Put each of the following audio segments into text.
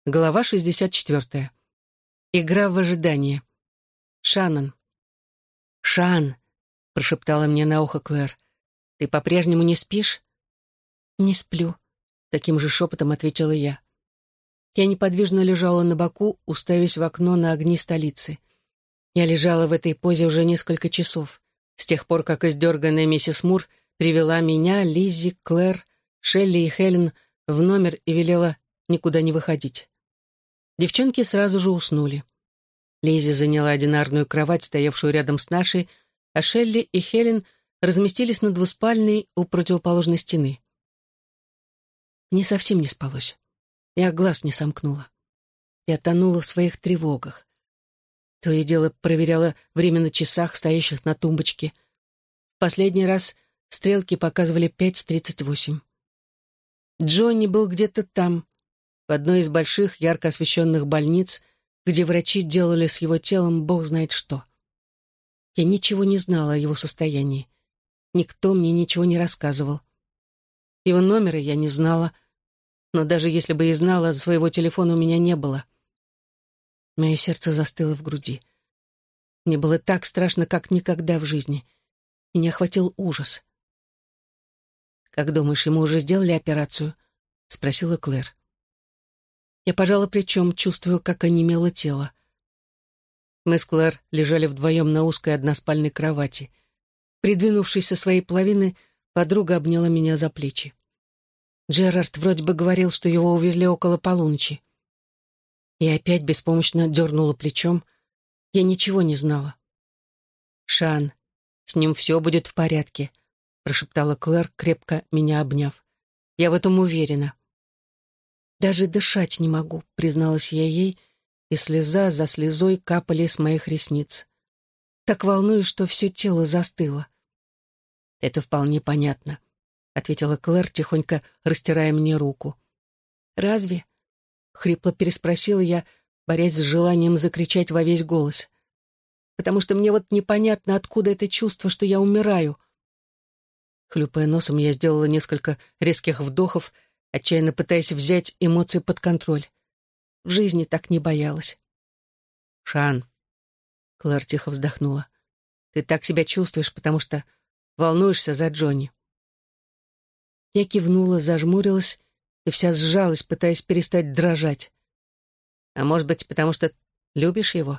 Глава 64. Игра в ожидании. Шаннон. «Шан», — прошептала мне на ухо Клэр, — «ты по-прежнему не спишь?» «Не сплю», — таким же шепотом ответила я. Я неподвижно лежала на боку, уставясь в окно на огни столицы. Я лежала в этой позе уже несколько часов, с тех пор, как издерганная миссис Мур привела меня, Лиззи, Клэр, Шелли и Хелен в номер и велела никуда не выходить. Девчонки сразу же уснули. Лиззи заняла одинарную кровать, стоявшую рядом с нашей, а Шелли и Хелен разместились на двуспальной у противоположной стены. Мне совсем не спалось. Я глаз не сомкнула. Я тонула в своих тревогах. То и дело проверяла время на часах, стоящих на тумбочке. В последний раз стрелки показывали 5:38. Джонни был где-то там, в одной из больших ярко освещенных больниц, где врачи делали с его телом бог знает что. Я ничего не знала о его состоянии. Никто мне ничего не рассказывал. Его номера я не знала, но даже если бы и знала, своего телефона у меня не было. Мое сердце застыло в груди. Мне было так страшно, как никогда в жизни. Меня охватил ужас. «Как думаешь, ему уже сделали операцию?» — спросила Клэр. Я пожала плечом, чувствуя, как онемело тело. Мы с Клэр лежали вдвоем на узкой односпальной кровати. Придвинувшись со своей половины, подруга обняла меня за плечи. Джерард вроде бы говорил, что его увезли около полуночи. Я опять беспомощно дернула плечом. Я ничего не знала. «Шан, с ним все будет в порядке», — прошептала Клэр, крепко меня обняв. «Я в этом уверена». «Даже дышать не могу», — призналась я ей, и слеза за слезой капали с моих ресниц. Так волнуюсь, что все тело застыло. «Это вполне понятно», — ответила Клэр, тихонько растирая мне руку. «Разве?» — хрипло переспросила я, борясь с желанием закричать во весь голос. «Потому что мне вот непонятно, откуда это чувство, что я умираю». Хлюпая носом, я сделала несколько резких вдохов, отчаянно пытаясь взять эмоции под контроль. В жизни так не боялась. «Шан», — Клэр тихо вздохнула, — «ты так себя чувствуешь, потому что волнуешься за Джонни». Я кивнула, зажмурилась и вся сжалась, пытаясь перестать дрожать. «А может быть, потому что любишь его?»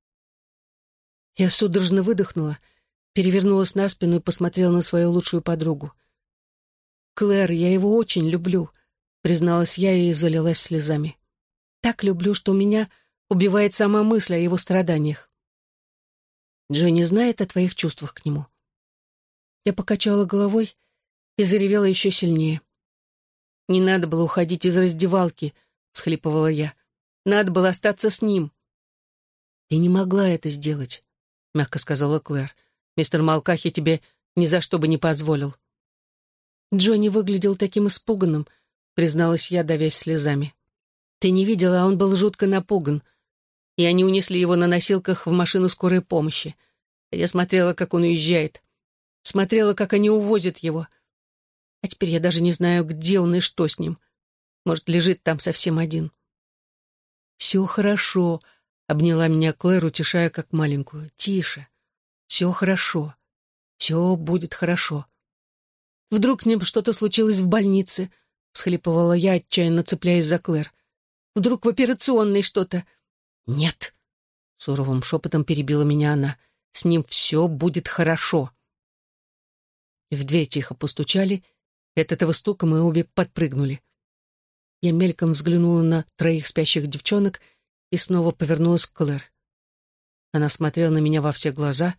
Я судорожно выдохнула, перевернулась на спину и посмотрела на свою лучшую подругу. «Клэр, я его очень люблю», — призналась я и залилась слезами. «Так люблю, что меня убивает сама мысль о его страданиях». «Джонни знает о твоих чувствах к нему?» Я покачала головой и заревела еще сильнее. «Не надо было уходить из раздевалки», — всхлипывала я. «Надо было остаться с ним». «Ты не могла это сделать», — мягко сказала Клэр. «Мистер Малкахи тебе ни за что бы не позволил». «Джонни выглядел таким испуганным», — призналась я, давясь слезами. «Ты не видела, а он был жутко напуган. И они унесли его на носилках в машину скорой помощи. Я смотрела, как он уезжает. Смотрела, как они увозят его. А теперь я даже не знаю, где он и что с ним. Может, лежит там совсем один». «Все хорошо», — обняла меня Клэр, утешая как маленькую. «Тише. Все хорошо. Все будет хорошо. Вдруг с ним что-то случилось в больнице», — всхлипывала я, отчаянно цепляясь за Клэр. «Вдруг в операционной что-то...» «Нет», — суровым шепотом перебила меня она, — «с ним все будет хорошо». И в дверь тихо постучали, и от этого стука мы обе подпрыгнули. Я мельком взглянула на троих спящих девчонок и снова повернулась к Клэр. Она смотрела на меня во все глаза.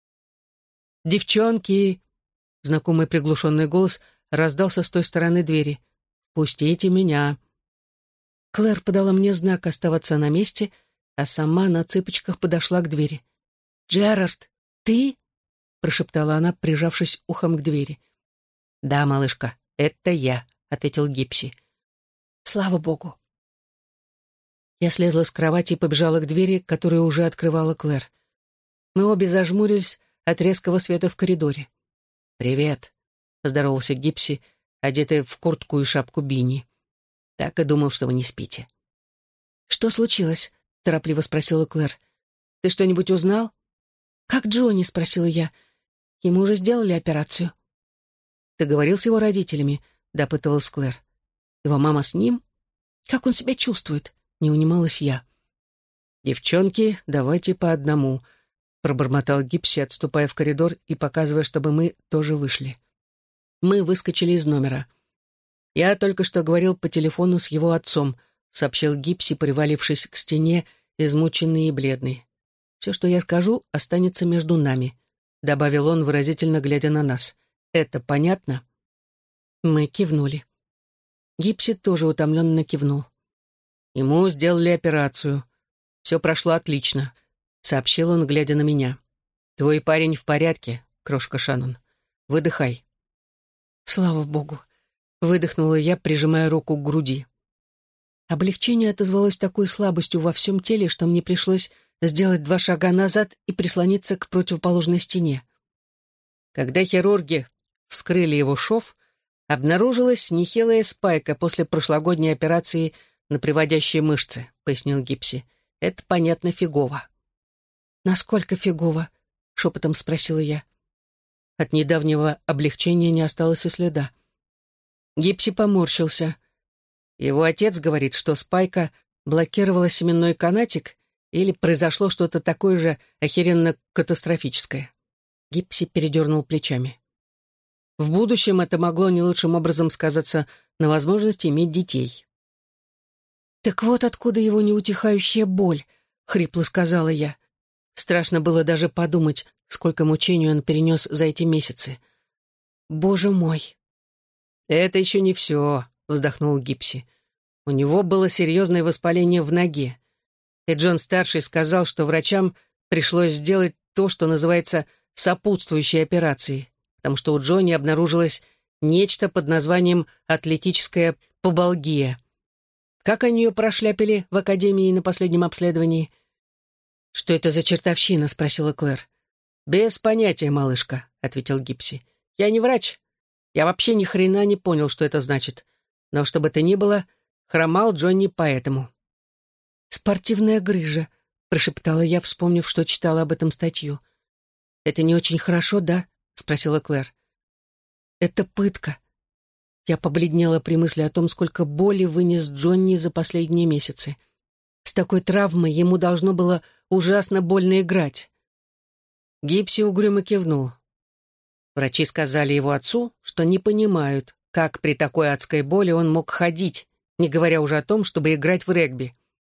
«Девчонки!» — знакомый приглушенный голос раздался с той стороны двери. «Пустите меня!» Клэр подала мне знак оставаться на месте, а сама на цыпочках подошла к двери. «Джерард, ты?» — прошептала она, прижавшись ухом к двери. «Да, малышка, это я», — ответил Гипси. «Слава богу». Я слезла с кровати и побежала к двери, которую уже открывала Клэр. Мы обе зажмурились от резкого света в коридоре. «Привет», — поздоровался Гипси, одетый в куртку и шапку Бини. «Так и думал, что вы не спите». «Что случилось?» — торопливо спросила Клэр. «Ты что-нибудь узнал?» «Как Джонни?» — спросила я. «Ему уже сделали операцию». «Ты говорил с его родителями?» — допытывалась Клэр. «Его мама с ним? Как он себя чувствует?» — не унималась я. «Девчонки, давайте по одному», — пробормотал Гипси, отступая в коридор и показывая, чтобы мы тоже вышли. Мы выскочили из номера. «Я только что говорил по телефону с его отцом», — сообщил Гипси, привалившись к стене, измученный и бледный. «Все, что я скажу, останется между нами», — добавил он, выразительно глядя на нас. «Это понятно?» Мы кивнули. Гипси тоже утомленно кивнул. «Ему сделали операцию. Все прошло отлично», — сообщил он, глядя на меня. «Твой парень в порядке, крошка Шаннон. Выдыхай». «Слава богу», — выдохнула я, прижимая руку к груди. Облегчение отозвалось такой слабостью во всем теле, что мне пришлось сделать 2 шага назад и прислониться к противоположной стене. Когда хирурги вскрыли его шов, обнаружилась нехилая спайка после прошлогодней операции на приводящие мышцы, пояснил Гипси. Это, понятно, фигово. «Насколько фигово?» — шепотом спросила я. От недавнего облегчения не осталось и следа. Гипси поморщился. Его отец говорит, что спайка блокировала семенной канатик или произошло что-то такое же охеренно катастрофическое. Гипси передернул плечами. В будущем это могло не лучшим образом сказаться на возможности иметь детей. «Так вот откуда его неутихающая боль», — хрипло сказала я. Страшно было даже подумать, сколько мучений он перенес за эти месяцы. «Боже мой!» «Это еще не все», — вздохнул Гипси. «У него было серьезное воспаление в ноге. И Джон-старший сказал, что врачам пришлось сделать то, что называется сопутствующей операцией, потому что у Джонни обнаружилось нечто под названием атлетическая пубалгия. Как они ее прошляпили в академии на последнем обследовании?» «Что это за чертовщина?» — спросила Клэр. «Без понятия, малышка», — ответил Гипси. «Я не врач. Я вообще ни хрена не понял, что это значит. Но что бы то ни было, хромал Джонни поэтому». «Спортивная грыжа», — прошептала я, вспомнив, что читала об этом статью. «Это не очень хорошо, да?» — спросила Клэр. «Это пытка». Я побледнела при мысли о том, сколько боли вынес Джонни за последние месяцы. С такой травмой ему должно было ужасно больно играть. Гипси угрюмо кивнул. Врачи сказали его отцу, что не понимают, как при такой адской боли он мог ходить, не говоря уже о том, чтобы играть в регби.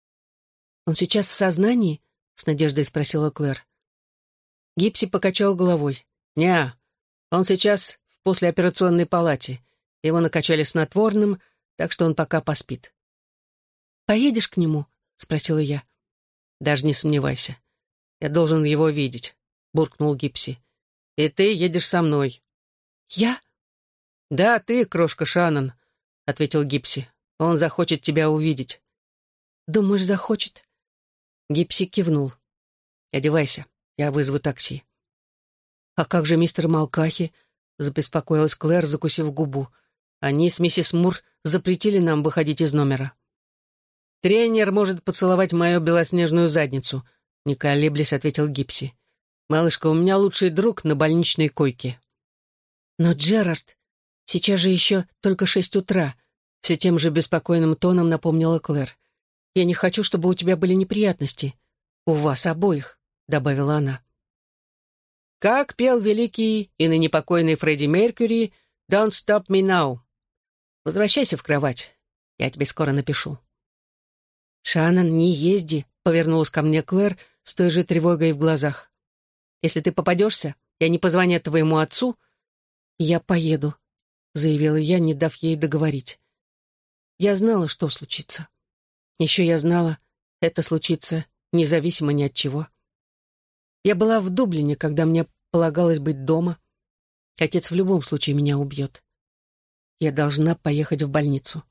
«Он сейчас в сознании?» — с надеждой спросила Клэр. Гипси покачал головой. «Неа, он сейчас в послеоперационной палате. Его накачали снотворным, так что он пока поспит». «Поедешь к нему?» — спросила я. «Даже не сомневайся. Я должен его видеть», — буркнул Гипси. «И ты едешь со мной». «Я?» «Да, ты, крошка Шаннон», — ответил Гипси. «Он захочет тебя увидеть». «Думаешь, захочет?» Гипси кивнул. «Одевайся, я вызову такси». «А как же мистер Малкахи?» — забеспокоилась Клэр, закусив губу. «Они с миссис Мур запретили нам выходить из номера». «Тренер может поцеловать мою белоснежную задницу», — не колеблясь ответил Гипси. «Малышка, у меня лучший друг на больничной койке». «Но, Джерард, сейчас же еще только 6 утра», — все тем же беспокойным тоном напомнила Клэр. «Я не хочу, чтобы у тебя были неприятности. У вас обоих», — добавила она. Как пел великий и ныне покойный Фредди Меркьюри «Don't stop me now». Возвращайся в кровать. Я тебе скоро напишу. «Шаннон, не езди», — повернулась ко мне Клэр с той же тревогой в глазах. «Если ты попадешься, я не позвоню твоему отцу». «Я поеду», — заявила я, не дав ей договорить. Я знала, что случится. Еще я знала, это случится независимо ни от чего. Я была в Дублине, когда мне полагалось быть дома. Отец в любом случае меня убьет. Я должна поехать в больницу.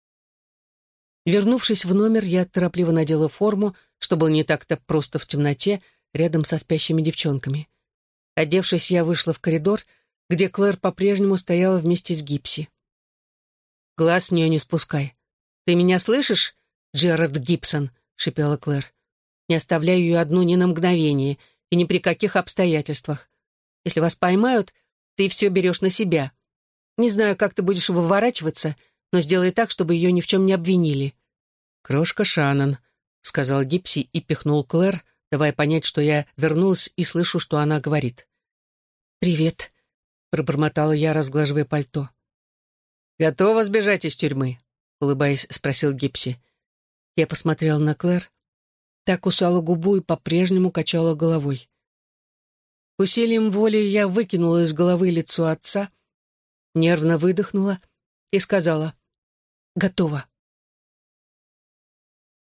Вернувшись в номер, я торопливо надела форму, что было не так-то просто в темноте, рядом со спящими девчонками. Одевшись, я вышла в коридор, где Клэр по-прежнему стояла вместе с Гипси. «Глаз с нее не спускай. Ты меня слышишь?» — Джерард Гибсон», — шипела Клэр. «Не оставляю ее одну ни на мгновение и ни при каких обстоятельствах. Если вас поймают, ты все берешь на себя. Не знаю, как ты будешь выворачиваться, но сделай так, чтобы ее ни в чем не обвинили». «Крошка Шаннон», — сказал Гипси и пихнул Клэр, давая понять, что я вернулась и слышу, что она говорит. «Привет», — пробормотала я, разглаживая пальто. «Готова сбежать из тюрьмы?» — улыбаясь, спросил Гипси. Я посмотрела на Клэр, та кусала губу и по-прежнему качала головой. Усилием воли я выкинула из головы лицо отца, нервно выдохнула и сказала: «Готова».